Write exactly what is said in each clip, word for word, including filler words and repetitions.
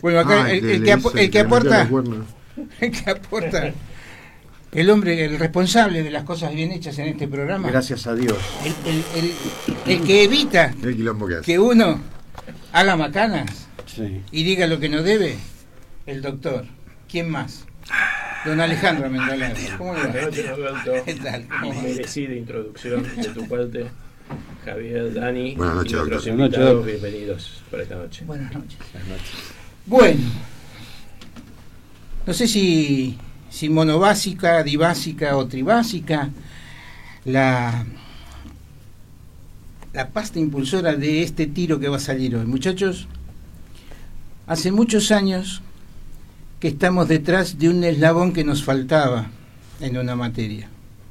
Bueno, acá Ah, el, que el, le que, dice apo- el que que le metió aporta, los cuernos. el que aporta, el hombre, el responsable de las cosas bien hechas en este programa, Gracias a Dios. el, el, el, el que evita El quilombo que hace. que uno haga macanas Sí. y diga lo que no debe, el doctor. ¿Quién más? Don Alejandro Mendolano. ¿Cómo le va? Buenas noches, Roberto. ¿Qué tal? ¿Cómo va? Merecida introducción de tu parte. Javier, Dani Buenas noches, y otros doctor. Buenas noches, invitados, doctor. bienvenidos para esta noche. Buenas noches. Buenas noches. Bueno, no sé si, si monobásica, dibásica o tribásica, la, la pasta impulsora de este tiro que va a salir hoy. Muchachos, hace muchos años que estamos detrás de un eslabón que nos faltaba en una materia.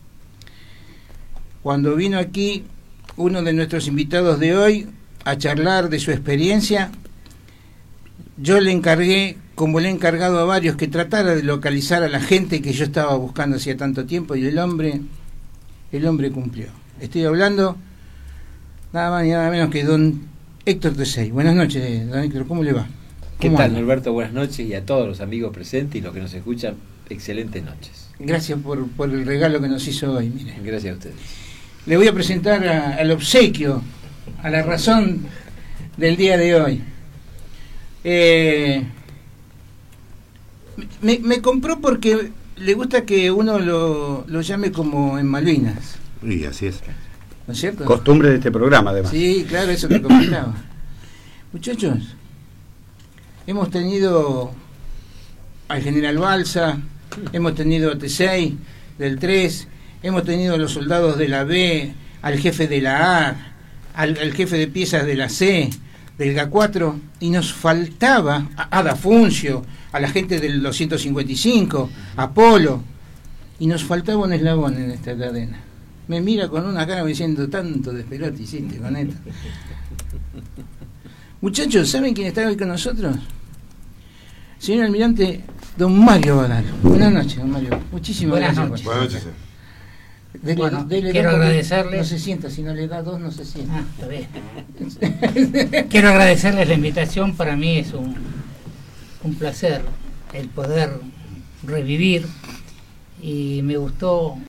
Cuando vino aquí uno de nuestros invitados de hoy a charlar de su experiencia, yo le encargué, como le he encargado a varios, que tratara de localizar a la gente que yo estaba buscando hacía tanto tiempo, y el hombre, el hombre cumplió. Estoy hablando nada más ni nada menos que don Héctor Tesey. Buenas noches, don Héctor, ¿cómo le va? ¿Qué ¿Cómo tal, anda? Norberto? Buenas noches, y a todos los amigos presentes y los que nos escuchan, excelentes noches. Gracias por, por el regalo que nos hizo hoy, mire. Gracias a ustedes. Le voy a presentar a- al obsequio, a la razón del día de hoy. Eh, me, me compró porque le gusta que uno lo, lo llame como en Malvinas, Y así es. ¿no es cierto? Costumbre de este programa, además. Sí, claro, eso que comentaba. Muchachos, hemos tenido al general Balsa, hemos tenido a Tesey del tres, hemos tenido a los soldados de la B, al jefe de la A, al, al jefe de piezas de la C, del G A cuatro, y nos faltaba a, a Dafuncio, a la gente del doscientos cincuenta y cinco, a Polo, y nos faltaba un eslabón en esta cadena. Me mira con una cara diciendo, tanto despelote hiciste con esto. Muchachos, ¿saben quién está hoy con nosotros? Señor almirante, don Mario Badal. Buenas noches, don Mario. Muchísimas Buenas gracias. noches. Buenas noches. Dele- Bueno, dele quiero dos porque agradecerle- No se sienta, si no le da dos, no se sienta. Ah, está bien. Quiero agradecerles la invitación. Para mí es un, un placer el poder revivir, y me gustó